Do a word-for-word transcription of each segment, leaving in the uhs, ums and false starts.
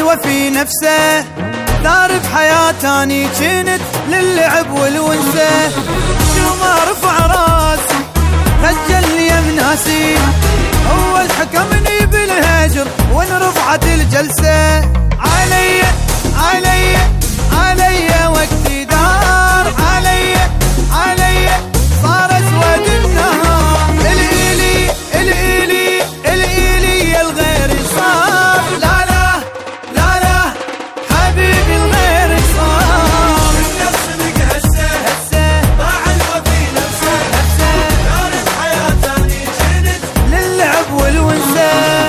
الوفي نفسه، ثار بحياة اني جنت للعب والونسه. شو ما رفع راسي خجل يم ناسي، اول حكمني بالهجر وان رفعت الجلسه. علي علي علي وقتي دار، علي علي صار اسود النهار. الإلي الإلي الإلي الغير صار، لا لا لا لا حبيبي الغير صار. النفس بك هسه هسه ضاع الوفي نفسه، هسه دار بحياة ثاني جنت للعب والونسه.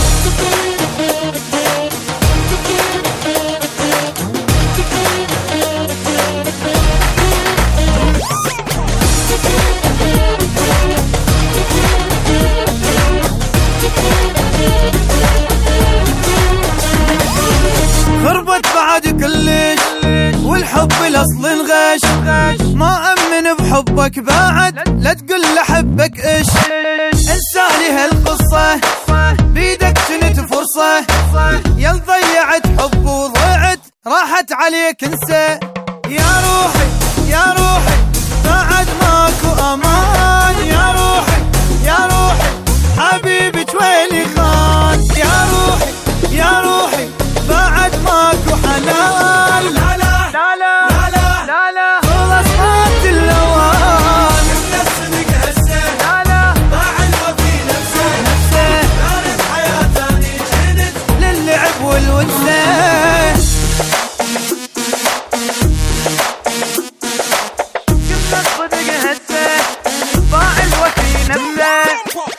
خربت بعد كلش والحب الاصل انغش، ما امن بحبك بعد لا تقول لحبك ايش. انسالي هالقصه بيدك كنت فرصه، يل ضيعت حب وضعت راحت عليك انسى. يا روحي يا روحي بعد ماكو امان، يا روحي يا روحي حبيبك ويلي خان. يا روحي يا روحي بعد ماكو حنان، لا لا لا لا لا لا لا خلص مات اللوان. النفس بك هسه لا لا ضاع الوفي نفسه، نفسه دار بحياة ثاني جنت للعب والونسه. كنا الصدق هسه ضاع الوفي نفسه.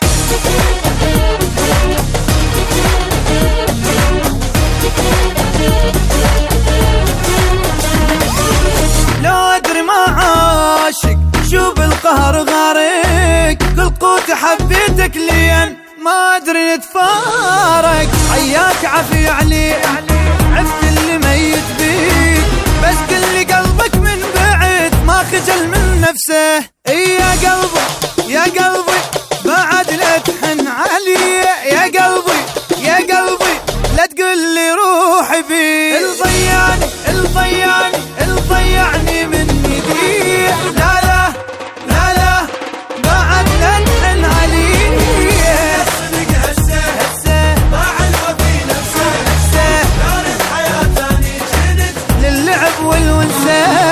لو ادري ما عاشق شو بالقهر غارق، كل قوت حبيتك لين ما ادري نتفارق. حياك عفي عليك عفت اللي ميت بيك، بس كل قلبك من بعد ما خجل من نفسه. اي يا قلبي يا قلبي بعد لا تحن علي، يا قلبي يا قلبي لا تقول لي روحي بي. الضيعني الضيعني الضيعني من يدي، لا لا لا لا بعد لا تحن علي. صدق هسه هسه ضاع الوفي نفسه، هسه دار بحياة ثاني جنت للعب والونسه.